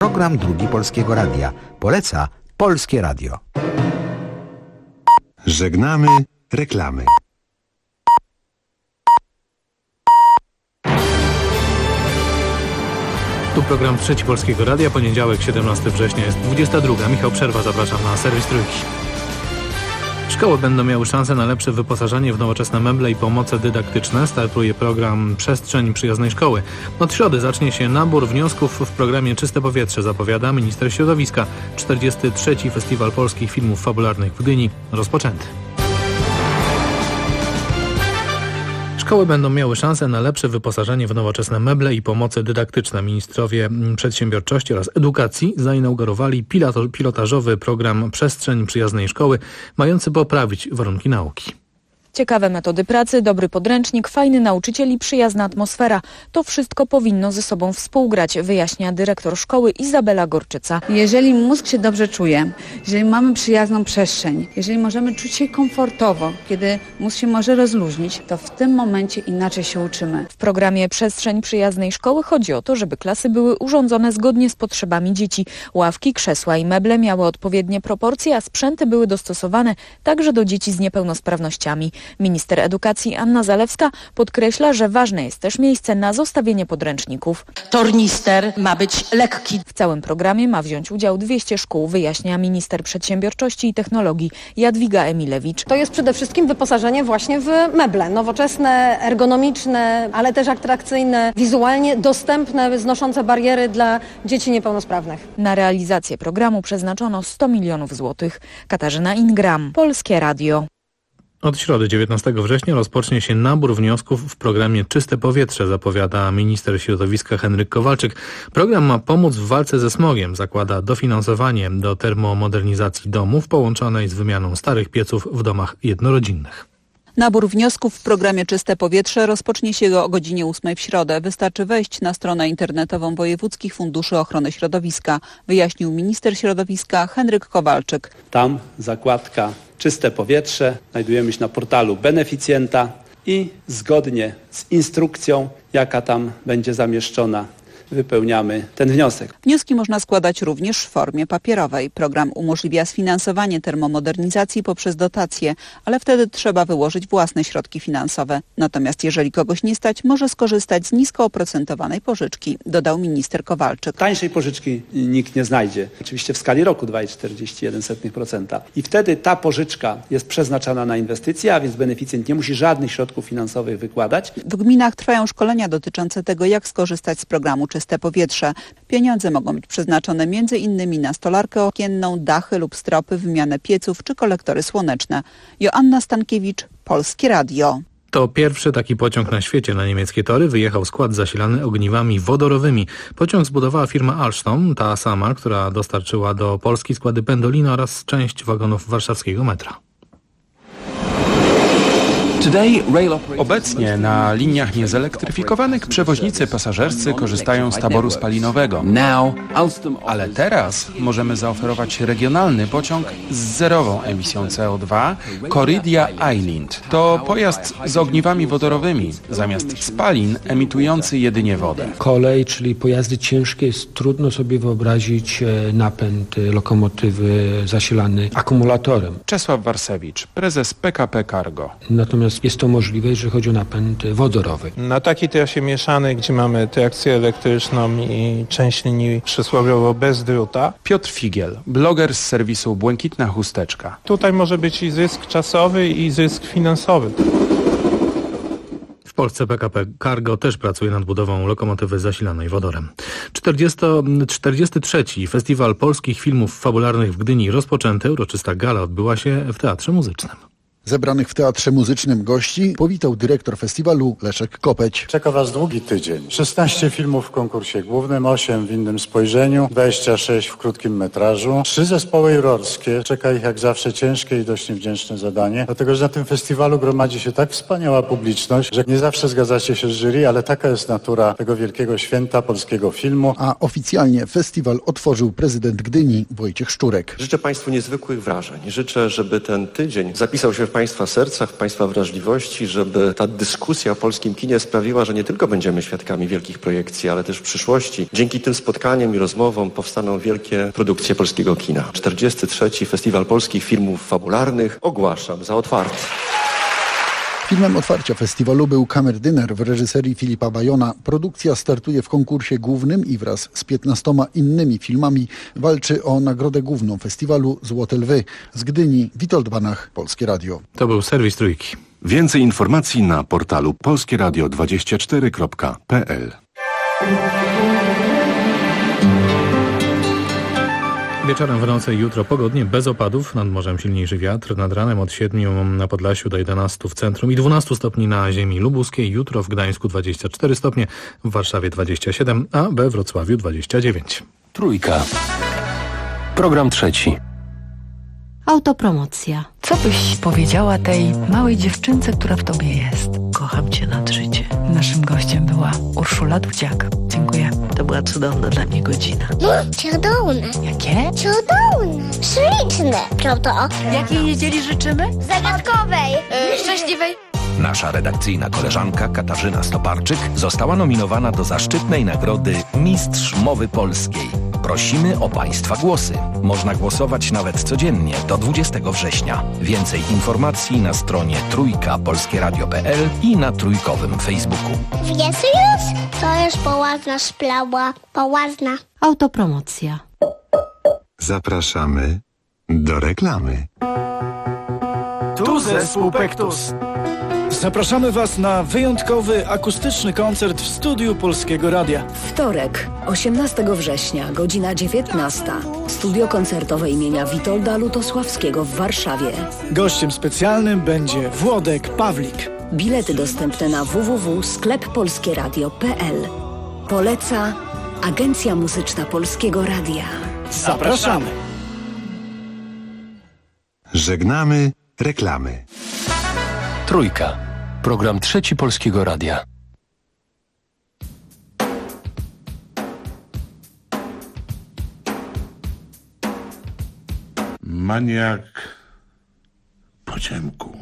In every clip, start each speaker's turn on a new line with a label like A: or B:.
A: Program Drugi Polskiego Radia. Poleca Polskie Radio.
B: Żegnamy reklamy.
C: Tu program Trzeci Polskiego Radia, poniedziałek 17 września jest 22. Michał Przerwa, zapraszam na serwis Trójki. Szkoły będą miały szansę na lepsze wyposażenie w nowoczesne meble i pomoce dydaktyczne. Startuje program Przestrzeń Przyjaznej Szkoły. Od środy zacznie się nabór wniosków w programie Czyste Powietrze, zapowiada minister środowiska. 43. Festiwal Polskich Filmów Fabularnych w Gdyni rozpoczęty. Szkoły będą miały szansę na lepsze wyposażenie w nowoczesne meble i pomoce dydaktyczne. Ministrowie Przedsiębiorczości oraz Edukacji zainaugurowali pilotażowy program Przestrzeń Przyjaznej Szkoły, mający poprawić warunki nauki.
D: Ciekawe metody pracy, dobry podręcznik, fajny nauczyciel i przyjazna atmosfera. To wszystko powinno ze sobą współgrać, wyjaśnia dyrektor szkoły Izabela Gorczyca.
E: Jeżeli mózg się dobrze czuje, jeżeli mamy przyjazną przestrzeń, jeżeli możemy czuć się komfortowo, kiedy mózg się może rozluźnić, to w tym momencie inaczej się uczymy.
D: W programie Przestrzeń Przyjaznej Szkoły chodzi o to, żeby klasy były urządzone zgodnie z potrzebami dzieci. Ławki, krzesła i meble miały odpowiednie proporcje, a sprzęty były dostosowane także do dzieci z niepełnosprawnościami. Minister edukacji Anna Zalewska podkreśla, że ważne jest też miejsce na zostawienie podręczników.
F: Tornister ma być lekki.
D: W całym programie ma wziąć udział 200 szkół, wyjaśnia minister Przedsiębiorczości i Technologii Jadwiga Emilewicz.
G: To jest przede wszystkim wyposażenie właśnie w meble. Nowoczesne, ergonomiczne, ale też atrakcyjne, wizualnie dostępne, znoszące bariery dla dzieci niepełnosprawnych.
D: Na realizację programu przeznaczono 100 milionów złotych. Katarzyna Ingram, Polskie Radio.
C: Od środy 19 września rozpocznie się nabór wniosków w programie Czyste Powietrze, zapowiada minister środowiska Henryk Kowalczyk. Program ma pomóc w walce ze smogiem. Zakłada dofinansowanie do termomodernizacji domów połączonej z wymianą starych pieców w domach jednorodzinnych.
H: Nabór wniosków w programie Czyste Powietrze rozpocznie się o godzinie 8 w środę. Wystarczy wejść na stronę internetową Wojewódzkich Funduszy Ochrony Środowiska, wyjaśnił minister środowiska Henryk Kowalczyk.
I: Tam zakładka Czyste Powietrze. Znajdujemy się na portalu beneficjenta i zgodnie z instrukcją, jaka tam będzie zamieszczona, wypełniamy ten wniosek.
H: Wnioski można składać również w formie papierowej. Program umożliwia sfinansowanie termomodernizacji poprzez dotacje, ale wtedy trzeba wyłożyć własne środki finansowe. Natomiast jeżeli kogoś nie stać, może skorzystać z nisko oprocentowanej pożyczki, dodał minister Kowalczyk.
I: Tańszej pożyczki nikt nie znajdzie. Oczywiście w skali roku 2,41%. I wtedy ta pożyczka jest przeznaczana na inwestycje, a więc beneficjent nie musi żadnych środków finansowych wykładać.
H: W gminach trwają szkolenia dotyczące tego, jak skorzystać z programu Czyste Powietrze. Pieniądze mogą być przeznaczone m.in. na stolarkę okienną, dachy lub stropy, wymianę pieców czy kolektory słoneczne. Joanna Stankiewicz, Polskie Radio.
C: To pierwszy taki pociąg na świecie. Na niemieckie tory wyjechał skład zasilany ogniwami wodorowymi. Pociąg zbudowała firma Alstom, ta sama, która dostarczyła do Polski składy Pendolino oraz część wagonów warszawskiego metra.
J: Obecnie na liniach niezelektryfikowanych przewoźnicy pasażerscy korzystają z taboru spalinowego. Ale teraz możemy zaoferować regionalny pociąg z zerową emisją CO2 Corridia Island. To pojazd z ogniwami wodorowymi, zamiast spalin emitujący jedynie wodę.
K: Kolej, czyli pojazdy ciężkie, jest trudno sobie wyobrazić napęd lokomotywy zasilany akumulatorem.
J: Czesław Warsewicz, prezes PKP Cargo.
K: Natomiast jest to możliwe, jeżeli chodzi o napęd wodorowy.
L: Na takiej trasie mieszanej, gdzie mamy trakcję elektryczną i część linii przysłowiowo bez druta.
J: Piotr Figiel, bloger z serwisu Błękitna Chusteczka.
L: Tutaj może być i zysk czasowy, i zysk finansowy.
C: W Polsce PKP Cargo też pracuje nad budową lokomotywy zasilanej wodorem. 43. Festiwal Polskich Filmów Fabularnych w Gdyni rozpoczęty. Uroczysta gala odbyła się w Teatrze Muzycznym.
M: Zebranych w Teatrze Muzycznym gości powitał dyrektor festiwalu Leszek Kopeć.
N: Czeka Was długi tydzień. 16 filmów w konkursie głównym, 8 w innym spojrzeniu, 26 w krótkim metrażu, 3 zespoły jurorskie. Czeka ich jak zawsze ciężkie i dość niewdzięczne zadanie, dlatego że na tym festiwalu gromadzi się tak wspaniała publiczność, że nie zawsze zgadzacie się z jury, ale taka jest natura tego wielkiego święta polskiego filmu.
M: A oficjalnie festiwal otworzył prezydent Gdyni Wojciech Szczurek.
O: Życzę Państwu niezwykłych wrażeń. Życzę, żeby ten tydzień zapisał się w w Państwa sercach, w Państwa wrażliwości, żeby ta dyskusja o polskim kinie sprawiła, że nie tylko będziemy świadkami wielkich projekcji, ale też w przyszłości. Dzięki tym spotkaniom i rozmowom powstaną wielkie produkcje polskiego kina. 43. Festiwal Polskich Filmów Fabularnych ogłaszam za otwarty.
M: Filmem otwarcia festiwalu był Kamerdyner w reżyserii Filipa Bajona. Produkcja startuje w konkursie głównym i wraz z 15 innymi filmami walczy o nagrodę główną festiwalu Złote Lwy. Z Gdyni Witold Banach, Polskie Radio.
C: To był serwis Trójki.
B: Więcej informacji na portalu polskieradio24.pl.
C: Wieczorem, w nocy i jutro pogodnie, bez opadów, nad morzem silniejszy wiatr, nad ranem od 7 na Podlasiu do 11 w centrum i 12 stopni na ziemi lubuskiej, jutro w Gdańsku 24 stopnie, w Warszawie 27, a we Wrocławiu 29.
P: Trójka. Program trzeci.
Q: Autopromocja. Co byś powiedziała tej małej dziewczynce, która w tobie jest? Kocham cię nad życie. Naszym gościem była Urszula Dudziak. Dziękuję. To była cudowna dla mnie godzina.
R: Cudowne.
Q: Jakie?
R: Cudowne. Śliczne. Prawda?
Q: Jakiej niedzieli życzymy?
R: Zagadkowej. Szczęśliwej.
P: Nasza redakcyjna koleżanka Katarzyna Stoparczyk została nominowana do zaszczytnej nagrody Mistrz Mowy Polskiej. Prosimy o Państwa głosy. Można głosować nawet codziennie do 20 września. Więcej informacji na stronie trójkapolskieradio.pl i na trójkowym Facebooku.
R: Wiesz już? To już poważna sprawa. Poważna.
Q: Autopromocja.
B: Zapraszamy do reklamy.
S: Tu zespół Pektus. Zapraszamy Was na wyjątkowy akustyczny koncert w studiu Polskiego Radia.
T: Wtorek, 18 września, godzina 19. Studio koncertowe imienia Witolda Lutosławskiego w Warszawie.
S: Gościem specjalnym będzie Włodek Pawlik.
T: Bilety dostępne na www.skleppolskieradio.pl. Poleca Agencja Muzyczna Polskiego Radia.
S: Zapraszamy!
B: Żegnamy reklamy.
P: Trójka. Program trzeci Polskiego Radia.
U: Maniak po ciemku.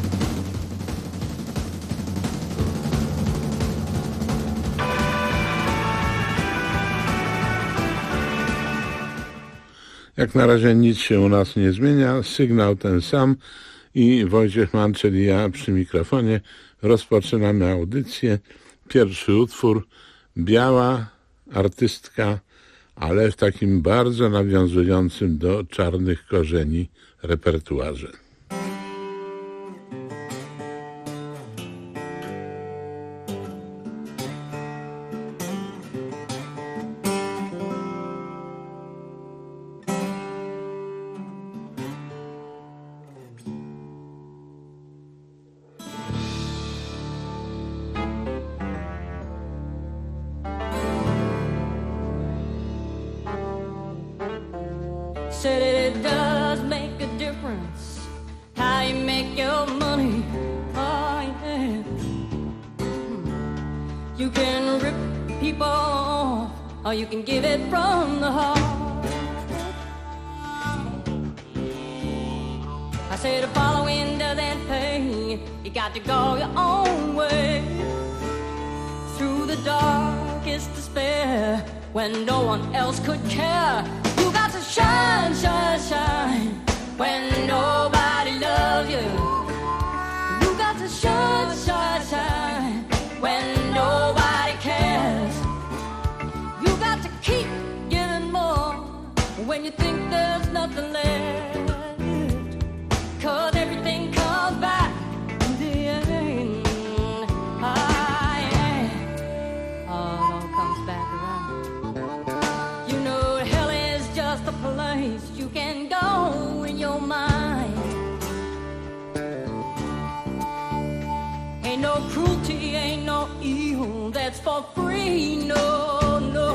U: Jak na razie nic się u nas nie zmienia. Sygnał ten sam i Wojciech Mann, czyli ja przy mikrofonie. Rozpoczynamy audycję. Pierwszy utwór, biała artystka, ale w takim bardzo nawiązującym do czarnych korzeni repertuarze.
V: Said it does make a difference how you make your money. Oh, yeah. You can rip people off, or you can give it from the heart. I said the following doesn't pay. You got to go your own way through the darkest despair when no one else could care. You got to shine, shine, shine when nobody loves you. You got to shine, shine, shine when nobody cares. You got to keep giving more when you think there's nothing left. 'Cause everything comes back in the end. Ah, yeah. All comes back around. You know hell is just a place you can go in your mind. Ain't no cruelty, ain't no evil that's for free, no, no.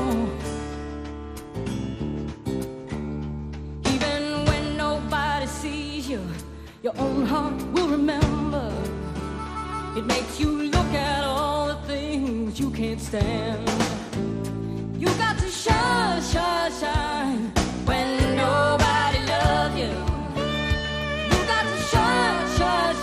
V: Even when nobody sees you, your own heart will remember. It makes you look at all the things you can't stand. You got to shine, shine, shine when nobody loves you. You got to shine, shine,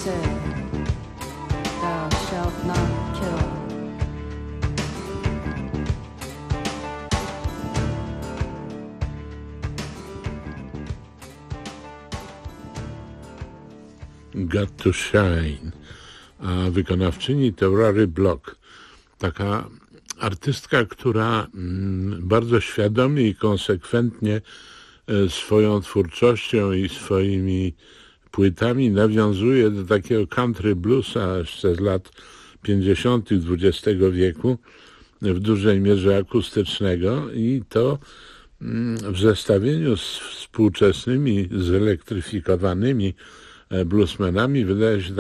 V: said, thou shalt not kill.
U: Got to Shine, a wykonawczyni to Rory Block, taka artystka, która bardzo świadomie i konsekwentnie swoją twórczością i swoimi płytami nawiązuje do takiego country bluesa jeszcze z lat 50. XX wieku, w dużej mierze akustycznego, i to w zestawieniu z współczesnymi, zelektryfikowanymi bluesmenami wydaje się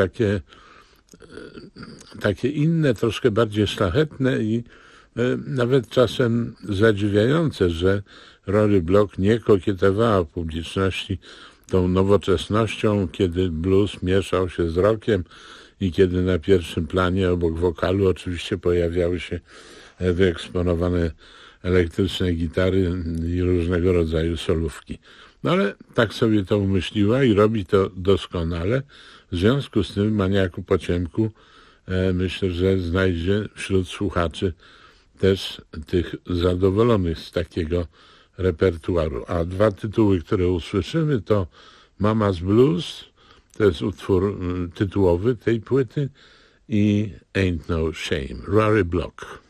U: takie inne, troszkę bardziej szlachetne i nawet czasem zadziwiające, że Rory Block nie kokietowała publiczności tą nowoczesnością, kiedy blues mieszał się z rockiem i kiedy na pierwszym planie obok wokalu oczywiście pojawiały się wyeksponowane elektryczne gitary i różnego rodzaju solówki. No ale tak sobie to umyśliła i robi to doskonale. W związku z tym Maniaku po ciemku myślę, że znajdzie wśród słuchaczy też tych zadowolonych z takiego repertuaru. A dwa tytuły, które usłyszymy, to Mama's Blues, to jest utwór tytułowy tej płyty, i Ain't No Shame, Rory Block.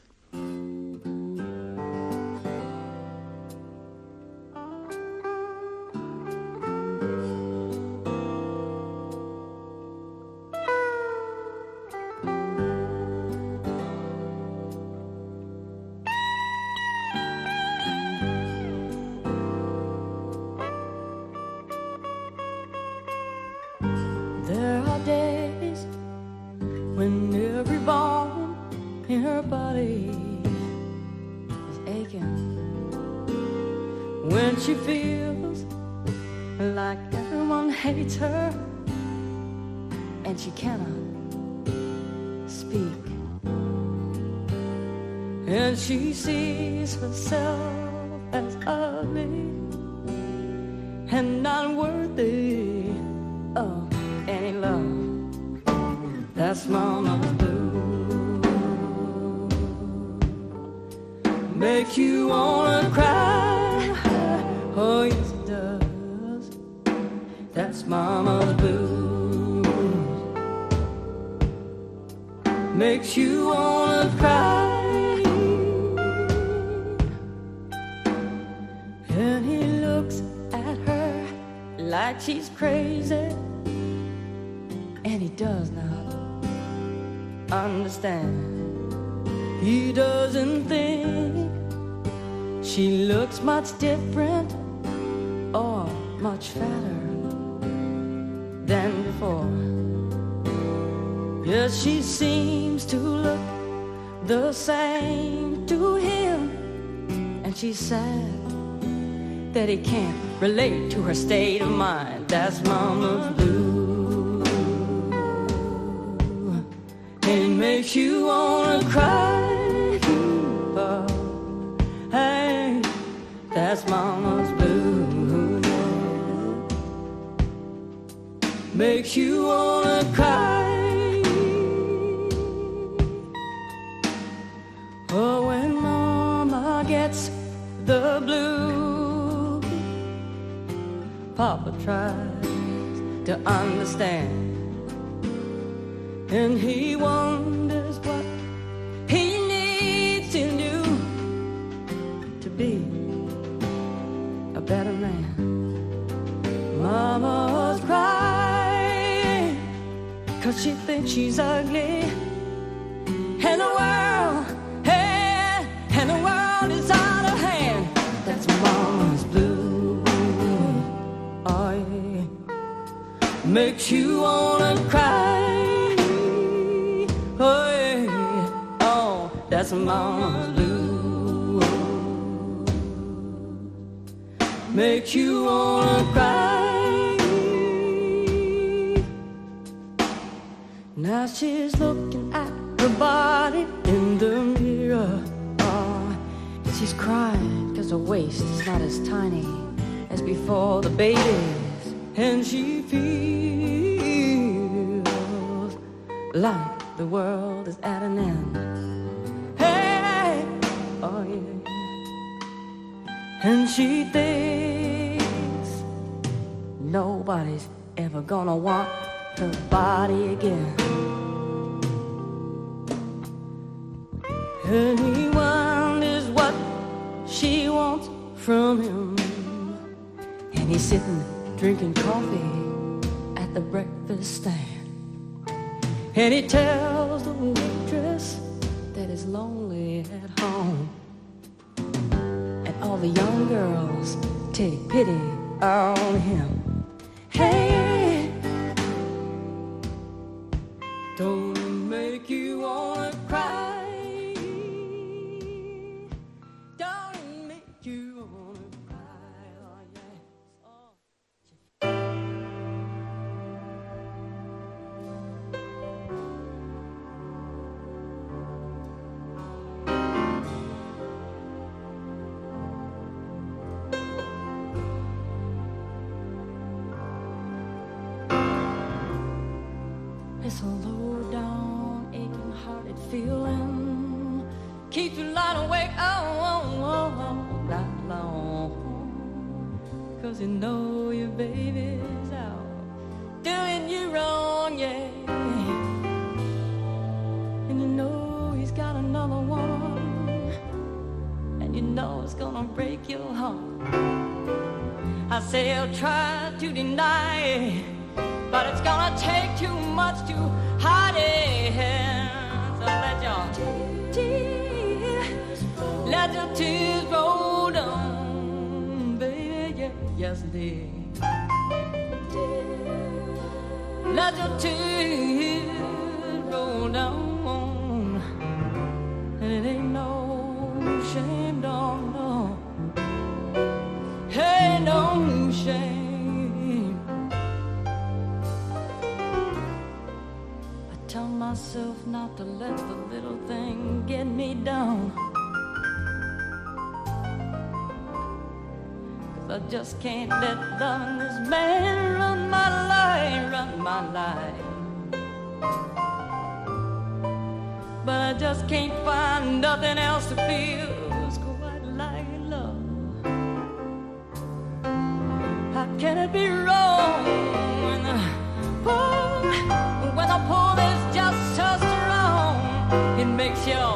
V: There are days when every bone in her body is aching, when she feels like everyone hates her and she cannot speak, and she sees herself as ugly and not worthy of any love. That's Mama's blues. Make you wanna cry, oh yes it does. That's Mama's blues. Makes you wanna cry. And he looks at her like she's crazy, and he does not understand. He doesn't think she looks much different or much fatter than before. Yes, she seems to look the same to him, and she's sad that he can't relate to her state of mind. That's Mama's blues. It makes you wanna cry. Oh, hey, that's Mama's blues. Makes you wanna cry. Oh, when Mama gets the blues, Papa tries to understand, and he wonders what he needs to do to be a better man. Mama's crying 'cause she thinks she's ugly, and the world, hey, and the world is out of hand. That's Mama's blues. Oh yeah, makes you wanna cry. Oh yeah, oh, that's Mama's blues. Makes you wanna cry. Now she's looking at her body in the mirror. Oh, she's crying 'cause her waist is not as tiny as before the babies, and she feels like the world is at an end. Hey, oh yeah. And she thinks nobody's ever gonna want her body again. And he wonders what she wants from him. And he's sitting drinking coffee at the breakfast stand. And he tells the waitress that he's lonely at home. And all the young girls take pity on him. Hey, don't it make you wanna cry? Don't it make you wanna cry? Oh yeah. Oh. It's a low down, aching hearted feeling. Keep you lying awake not long. 'Cause you know your baby's out doing you wrong, yeah. And you know he's got another one. And you know it's gonna break your heart. I say I'll try to deny it, but it's gonna take too much to hide it. So let your tears roll down, baby, yeah, yes indeed. Let your tears roll down, and it ain't no shame, don't know. Hey, no shame. I tell myself not to let the little thing get me down, 'cause I just can't let loving this man run my life, run my life. But I just can't find nothing else to feel quite like love. How can it be wrong when the pull is just so strong? It makes your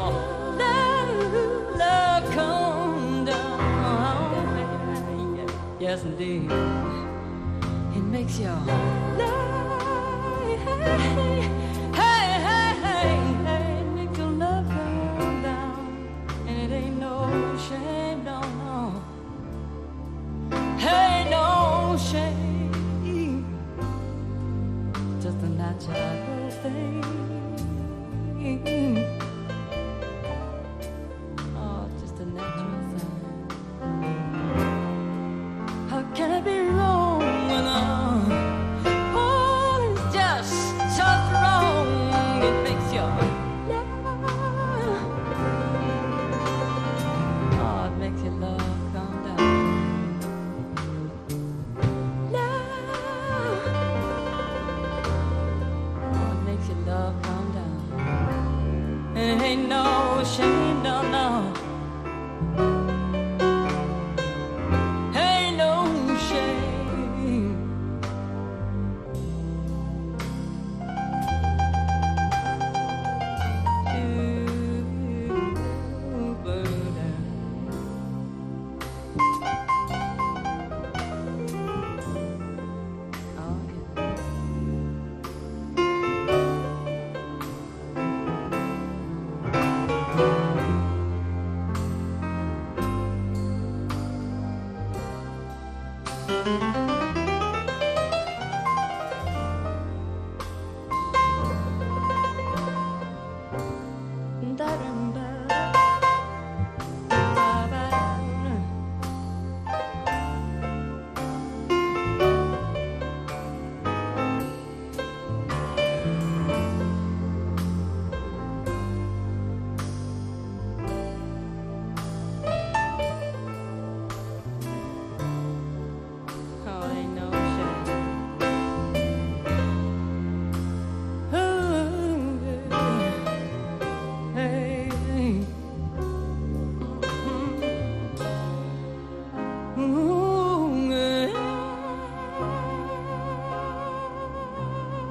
V: love come down. Yes, indeed. It makes your love, hey, it makes your love come down. And it ain't no shame, no. Hey, no shame, just a natural thing. Oh, just a natural thing. How can it be wrong when all is just so wrong? It makes your love, oh, it makes your love come down. Love come down, and it ain't no shame, no. Ain't no shame.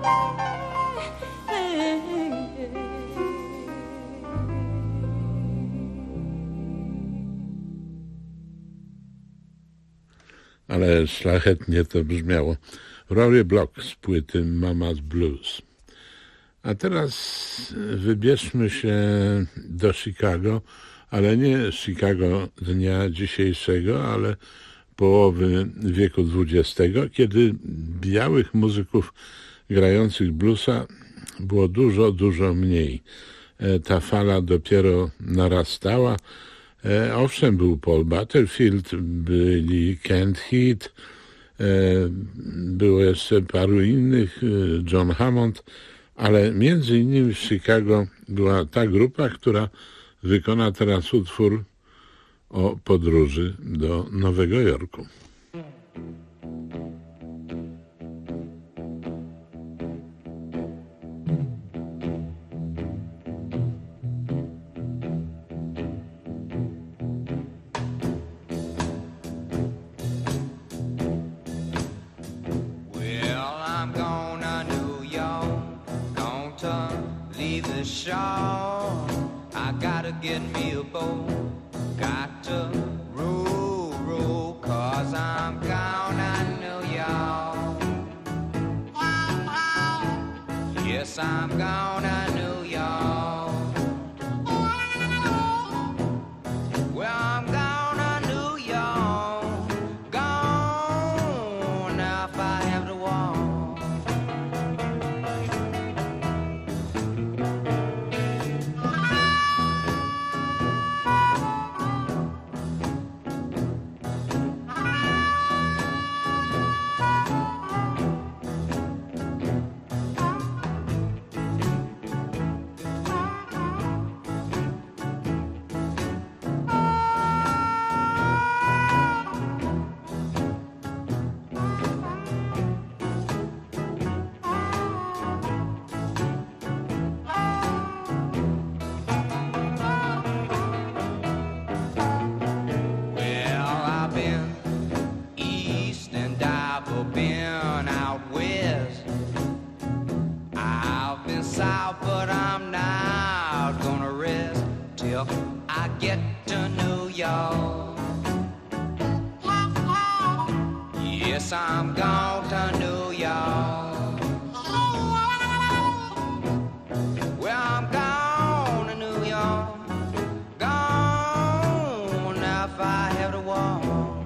U: Ale szlachetnie to brzmiało. Rory Block z płyty Mama's Blues. A teraz wybierzmy się do Chicago, ale nie Chicago dnia dzisiejszego, ale połowy wieku XX, kiedy białych muzyków grających bluesa było dużo mniej. Ta fala dopiero narastała. Owszem, był Paul Butterfield, byli Kent Heath, było jeszcze paru innych, John Hammond, ale między innymi w Chicago była ta grupa, która wykona teraz utwór o podróży do Nowego Jorku.
A: I gotta get me a boat, got to row, 'cause I'm gone to New York. Yes, I'm gone to New York. Well, I'm gone to New York, gone now if I have to walk. South, but I'm not gonna rest till I get to New York. Yes, I'm gone to New York. Well, I'm gone to New York, gone now if I have to walk.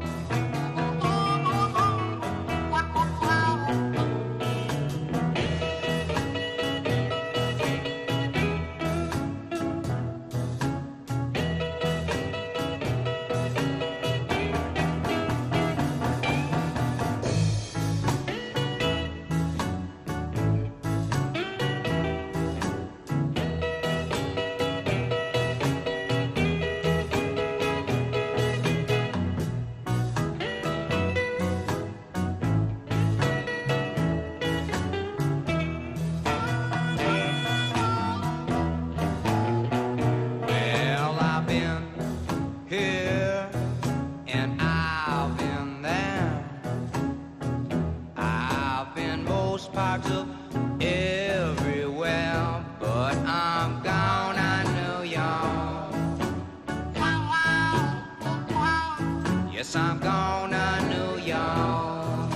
A: I'm gone to New York.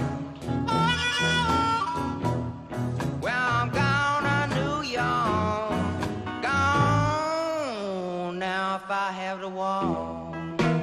A: Well, I'm gone to New York, gone now if I have to walk.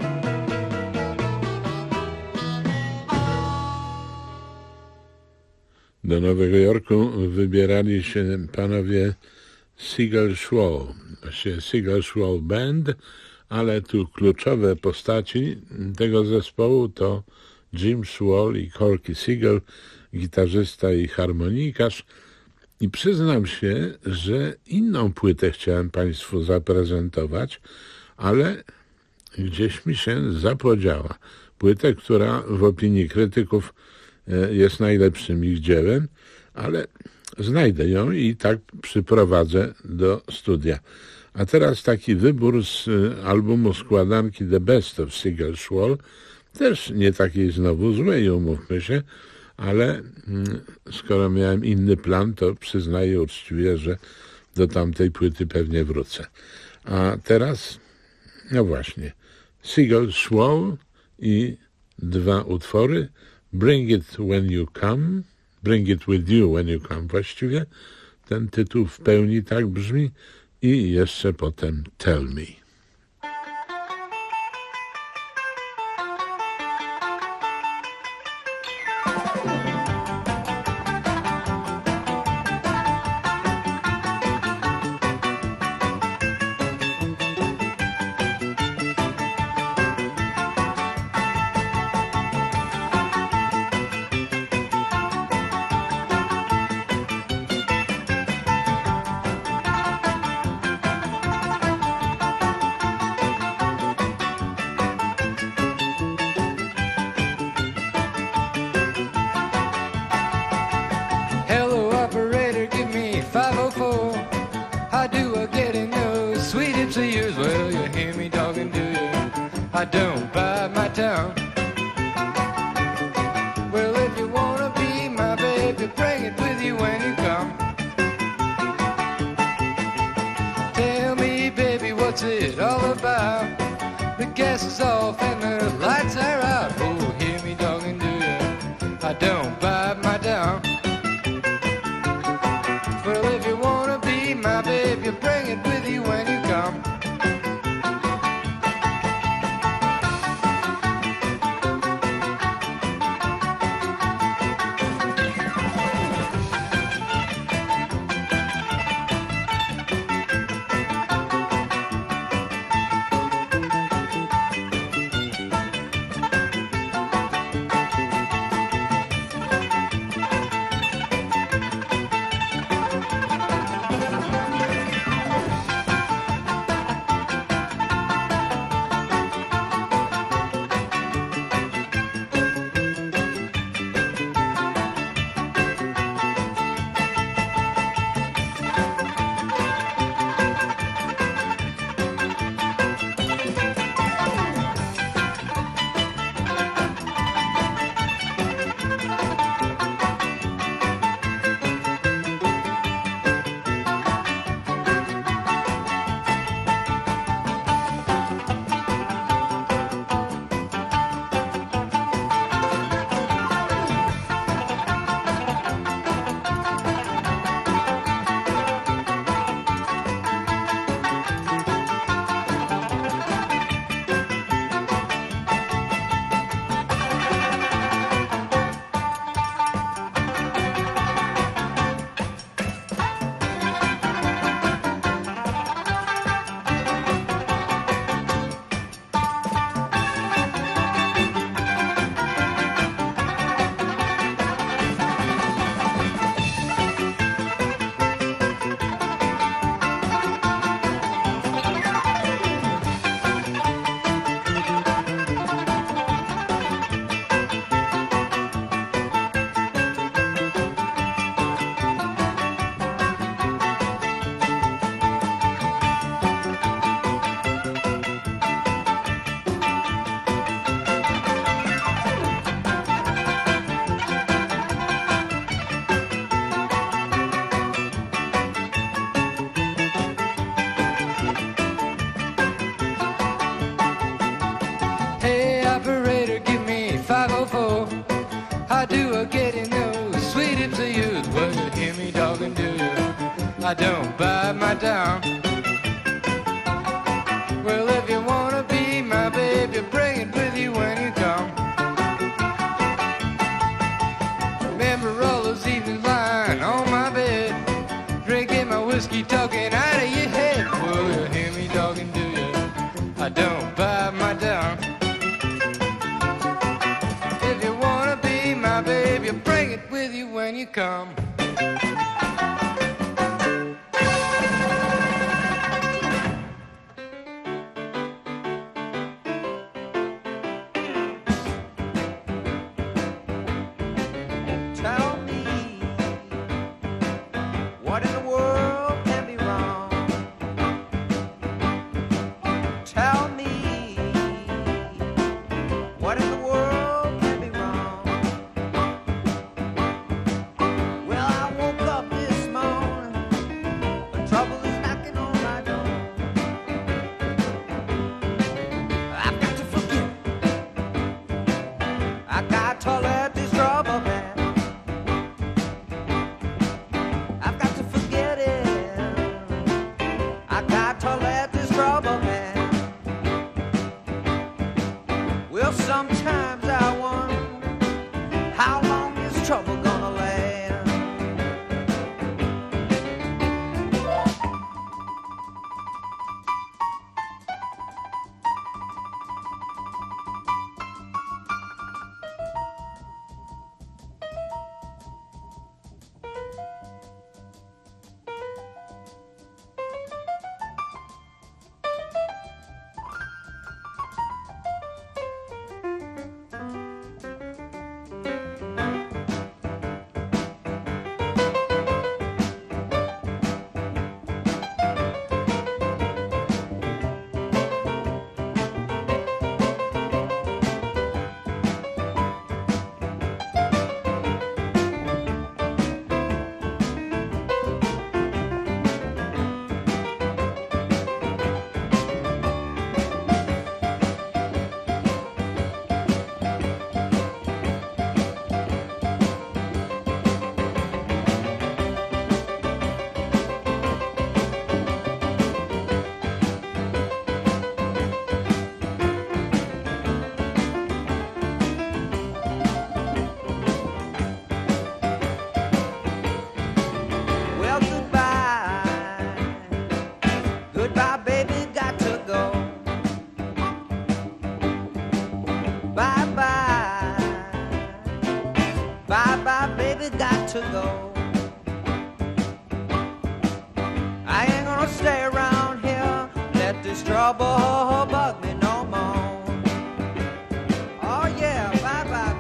U: Do Nowego Jorku wybierali się panowie Siegel Schwall, właśnie Siegel Schwall Band, ale tu kluczowe postaci tego zespołu to Jim Schwall i Corky Siegel, gitarzysta i harmonikarz. I przyznam się, że inną płytę chciałem Państwu zaprezentować, ale gdzieś mi się zapodziała. Płytę, która w opinii krytyków jest najlepszym ich dziełem, ale znajdę ją i tak przyprowadzę do studia. A teraz taki wybór z albumu składanki The Best of Siegel Schwall, też nie takiej znowu złej, umówmy się, ale skoro miałem inny plan, to przyznaję uczciwie, że do tamtej płyty pewnie wrócę. A teraz, no właśnie, Seagull Swoll i 2 utwory, Bring It When You Come, Bring It With You When You Come właściwie, ten tytuł w pełni tak brzmi, i jeszcze potem Tell Me.
A: I don't bite my tongue. Well, if you wanna be my baby, bring it with you when you come. Remember all those evenings lying on my bed, drinking my whiskey, talking out of your head. Well, you hear me talking to you. I don't bite my tongue. If you wanna be my baby, bring it with you when you come. ago. I ain't gonna stay around here, let this trouble bug me no more. Oh yeah, bye bye.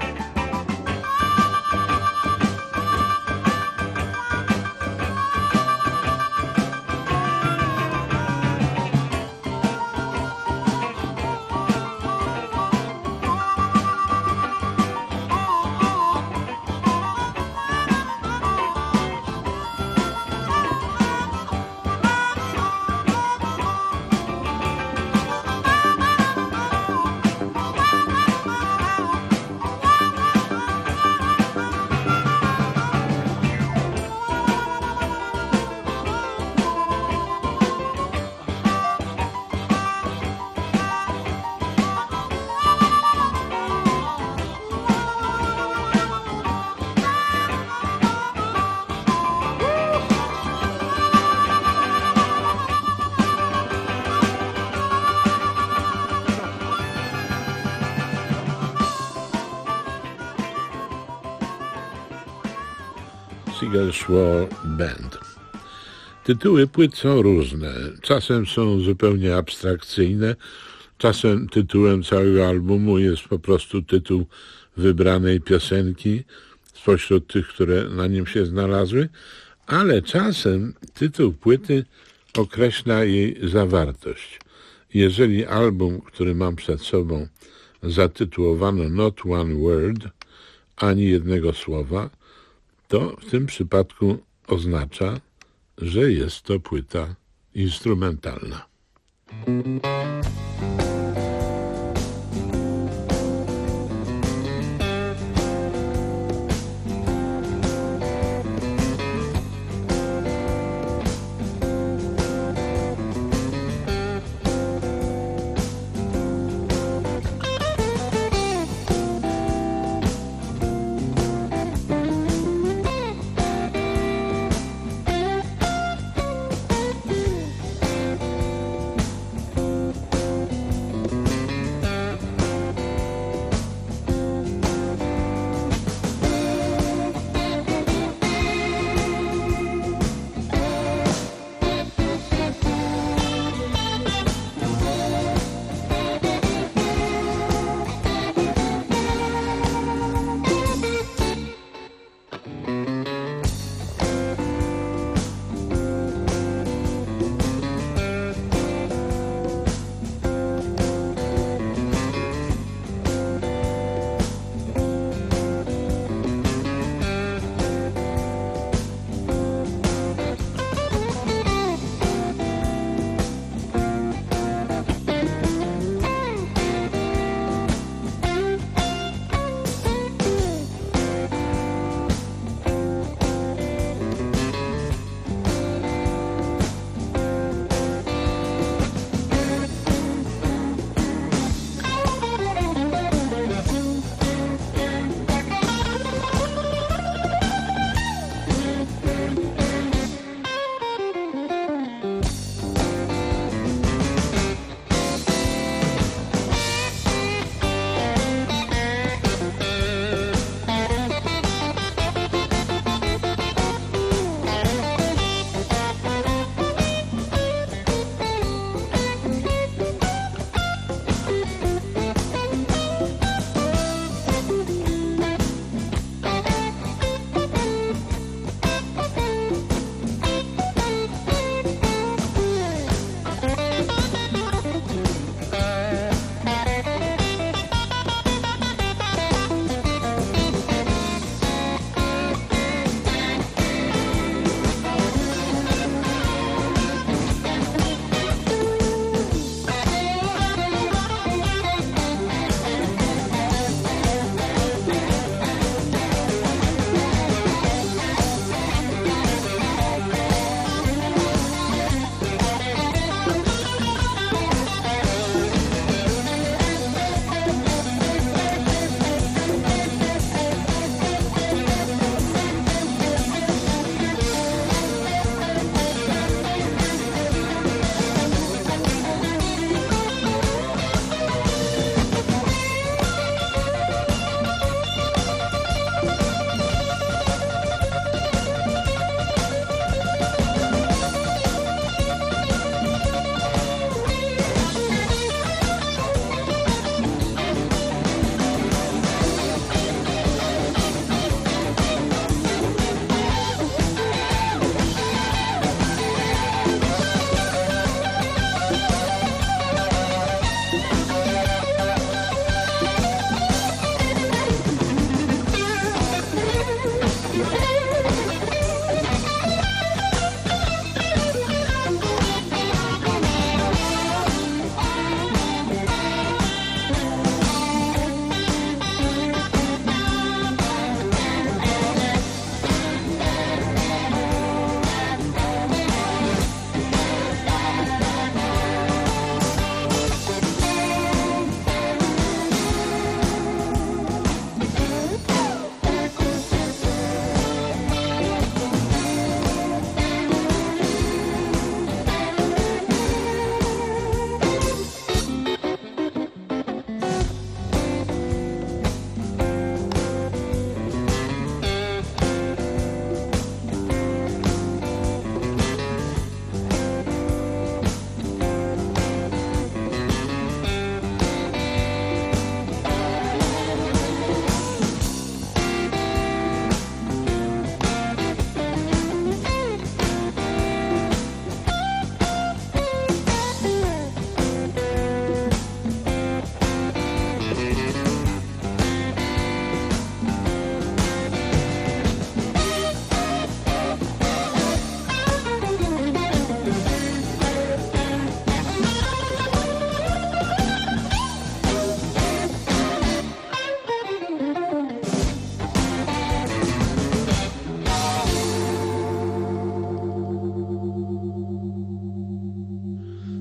U: Seagull Swore Band. Tytuły płyt są różne. Czasem są zupełnie abstrakcyjne, czasem tytułem całego albumu jest po prostu tytuł wybranej piosenki spośród tych, które na nim się znalazły, ale czasem tytuł płyty określa jej zawartość. Jeżeli album, który mam przed sobą, zatytułowano Not One Word, ani jednego słowa, to w tym przypadku oznacza, że jest to płyta instrumentalna.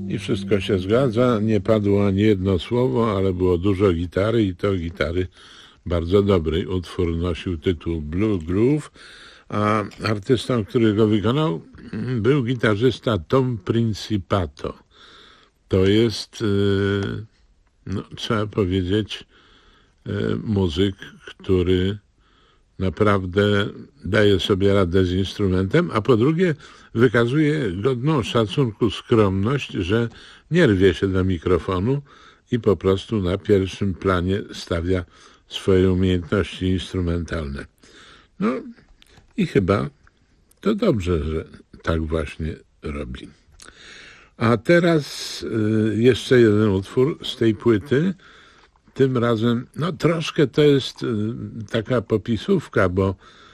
U: I wszystko się zgadza, nie padło ani jedno słowo, ale było dużo gitary i to gitary bardzo dobrej. Utwór nosił tytuł Blue Groove, a artystą, który go wykonał, był gitarzysta Tom Principato. To jest, trzeba powiedzieć, muzyk, który naprawdę daje sobie radę z instrumentem, a po drugie wykazuje godną szacunku skromność, że nie rwie się do mikrofonu i po prostu na pierwszym planie stawia swoje umiejętności instrumentalne. No i chyba to dobrze, że tak właśnie robi. A teraz jeszcze jeden utwór z tej płyty. Tym razem, troszkę to jest taka popisówka, bo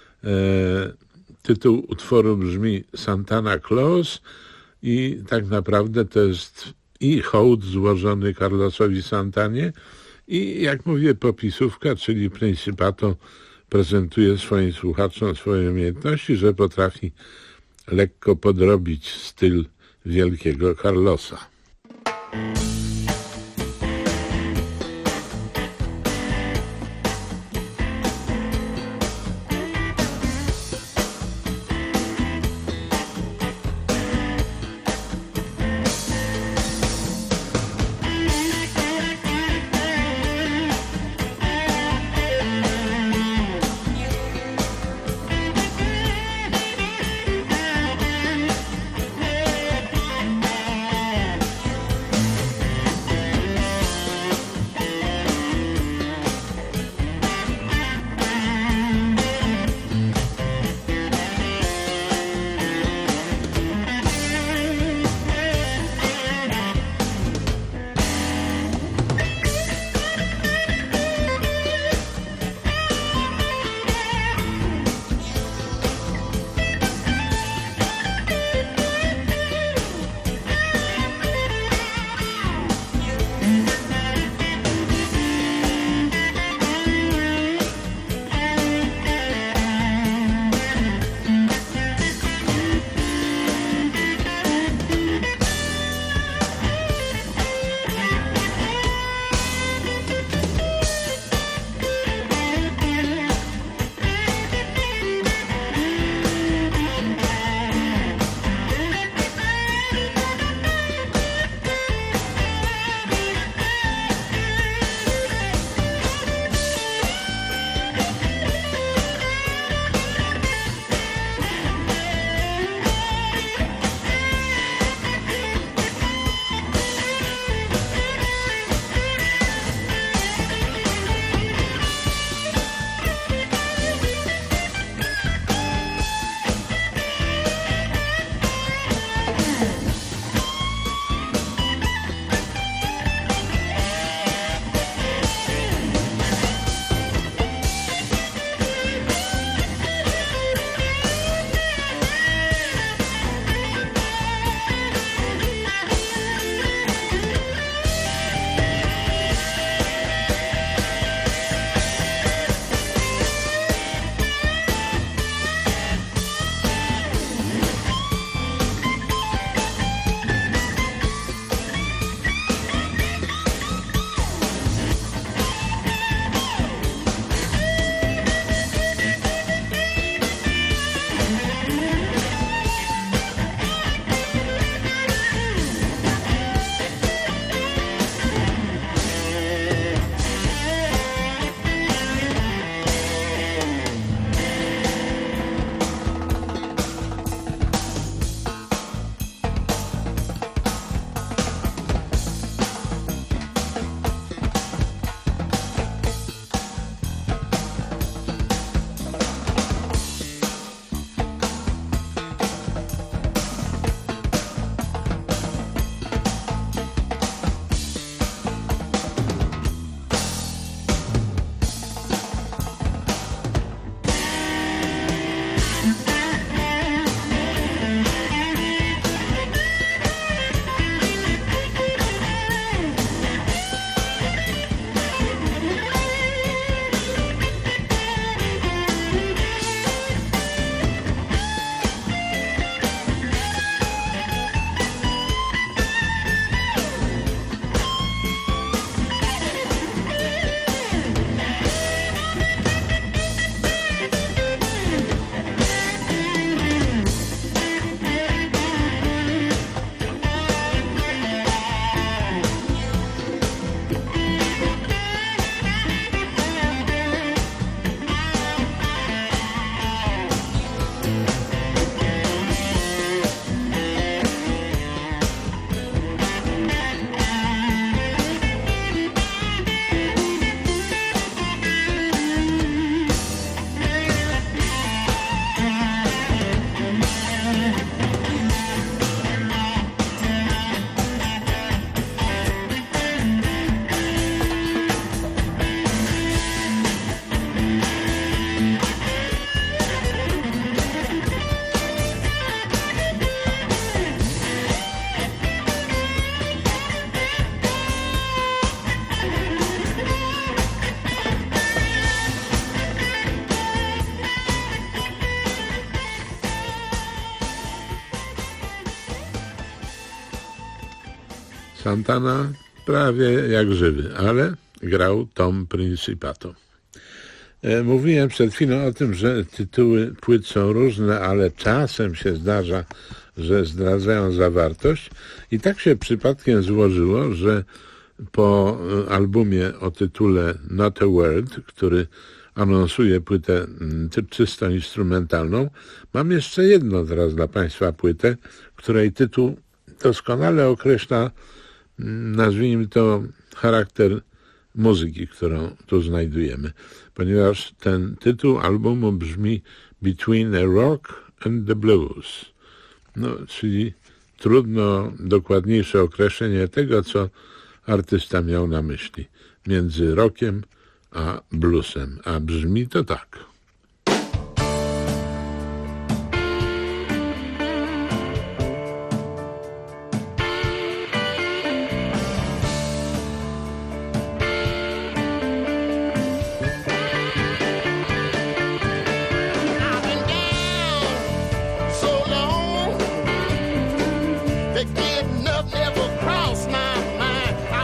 U: tytuł utworu brzmi Santana Claus i tak naprawdę to jest i hołd złożony Carlosowi Santanie i, jak mówię, popisówka, czyli Principato prezentuje swoim słuchaczom swoje umiejętności, że potrafi lekko podrobić styl wielkiego Carlosa. Santana prawie jak żywy, ale grał Tom Principato. Mówiłem przed chwilą o tym, że tytuły płyt są różne, ale czasem się zdarza, że zdradzają zawartość i tak się przypadkiem złożyło, że po albumie o tytule Not a Word, który anonsuje płytę czysto instrumentalną, mam jeszcze jedną teraz dla Państwa płytę, której tytuł doskonale określa, nazwijmy to, charakter muzyki, którą tu znajdujemy, ponieważ ten tytuł albumu brzmi Between a Rock and the Blues. No, czyli trudno dokładniejsze określenie tego, co artysta miał na myśli. Między rockiem a bluesem. A brzmi to tak.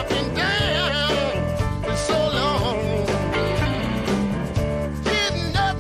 E: Getting up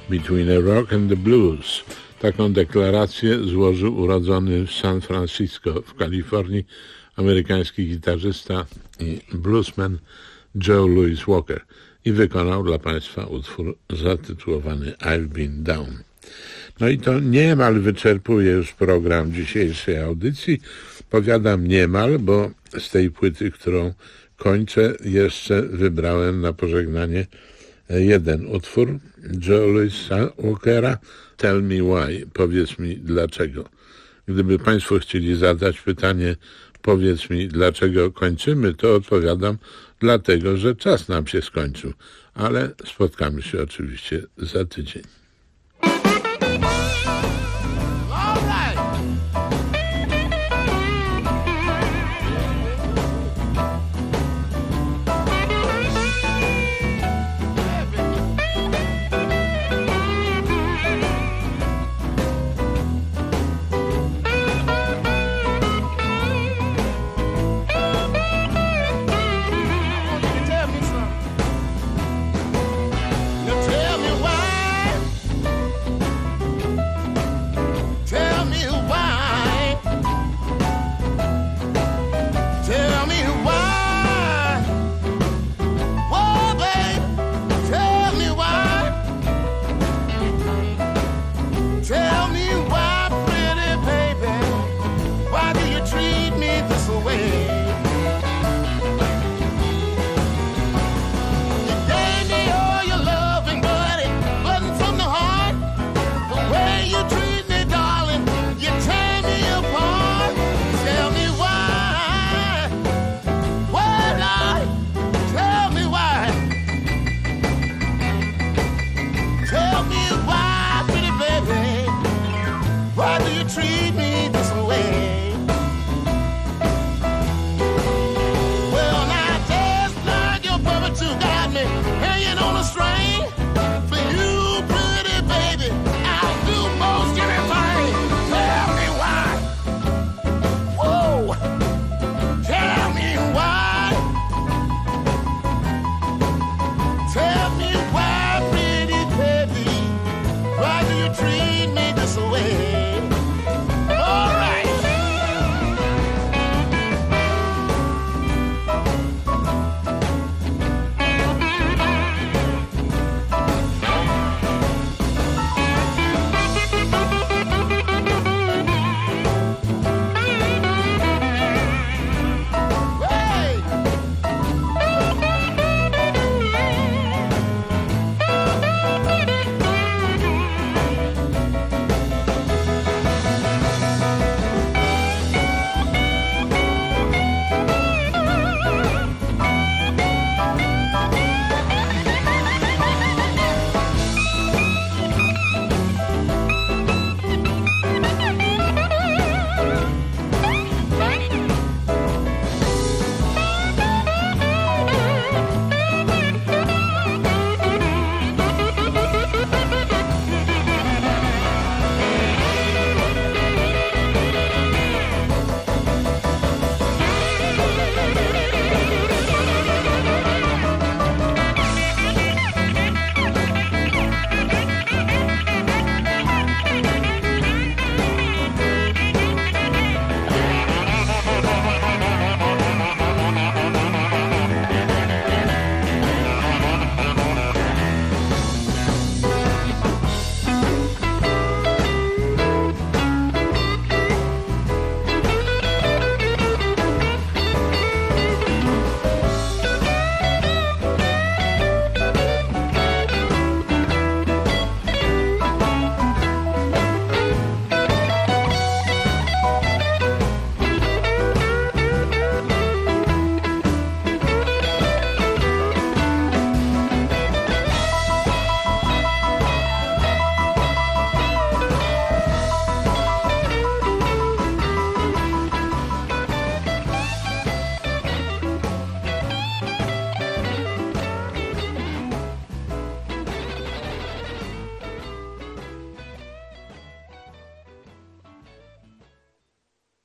U: Between a Rock and the Blues. Taką deklarację złożył urodzony w San Francisco w Kalifornii amerykański gitarzysta i bluesman Joe Louis Walker i wykonał dla Państwa utwór zatytułowany I've Been Down. No i to niemal wyczerpuje już program dzisiejszej audycji. Powiadam niemal, bo z tej płyty, którą kończę, jeszcze wybrałem na pożegnanie jeden utwór Joe Louisa Walkera, Tell Me Why, powiedz mi dlaczego. Gdyby Państwo chcieli zadać pytanie, powiedz mi dlaczego kończymy, to odpowiadam, dlatego, że czas nam się skończył, ale spotkamy się oczywiście za tydzień.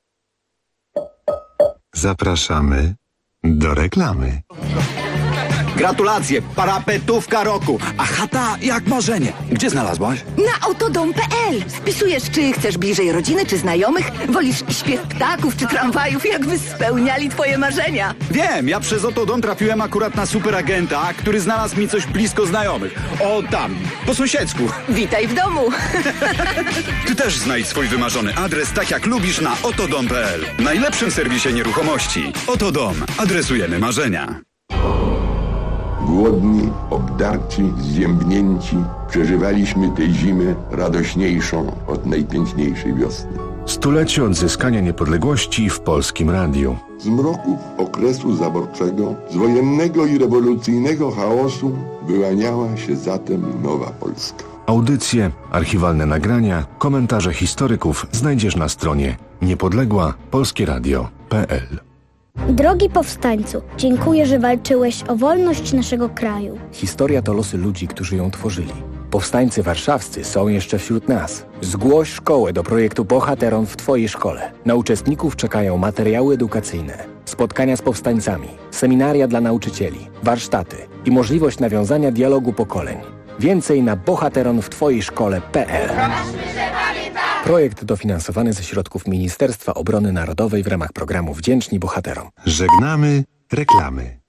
B: Zapraszamy do reklamy.
E: Gratulacje, parapetówka roku. A chata jak marzenie. Gdzie znalazłaś?
F: Na autodom.pl. Spisujesz, czy chcesz bliżej rodziny, czy znajomych, wolisz śpiew ptaków, czy tramwajów, jakby spełniali twoje marzenia.
E: Wiem, ja przez Autodom trafiłem akurat na superagenta, który znalazł mi coś blisko znajomych. O, tam, po sąsiedzku.
F: Witaj w domu.
E: Ty też znajdź swój wymarzony adres tak jak lubisz na autodom.pl. Najlepszym serwisie nieruchomości. Autodom. Adresujemy marzenia.
W: Głodni, obdarci, zziębnięci, przeżywaliśmy tę zimę radośniejszą od najpiękniejszej wiosny.
B: Stulecie odzyskania niepodległości w Polskim Radiu.
W: Z mroków okresu zaborczego, z wojennego i rewolucyjnego chaosu wyłaniała się zatem nowa Polska.
B: Audycje, archiwalne nagrania, komentarze historyków znajdziesz na stronie niepodległapolskieradio.pl.
R: Drogi powstańcu, dziękuję, że walczyłeś o wolność naszego kraju.
X: Historia to losy ludzi, którzy ją tworzyli. Powstańcy warszawscy są jeszcze wśród nas. Zgłoś szkołę do projektu Bohateron w Twojej szkole. Na uczestników czekają materiały edukacyjne, spotkania z powstańcami, seminaria dla nauczycieli, warsztaty i możliwość nawiązania dialogu pokoleń. Więcej na bohateronwtwojejszkole.pl. Projekt dofinansowany ze środków Ministerstwa Obrony Narodowej w ramach programu Wdzięczni Bohaterom.
B: Żegnamy reklamy.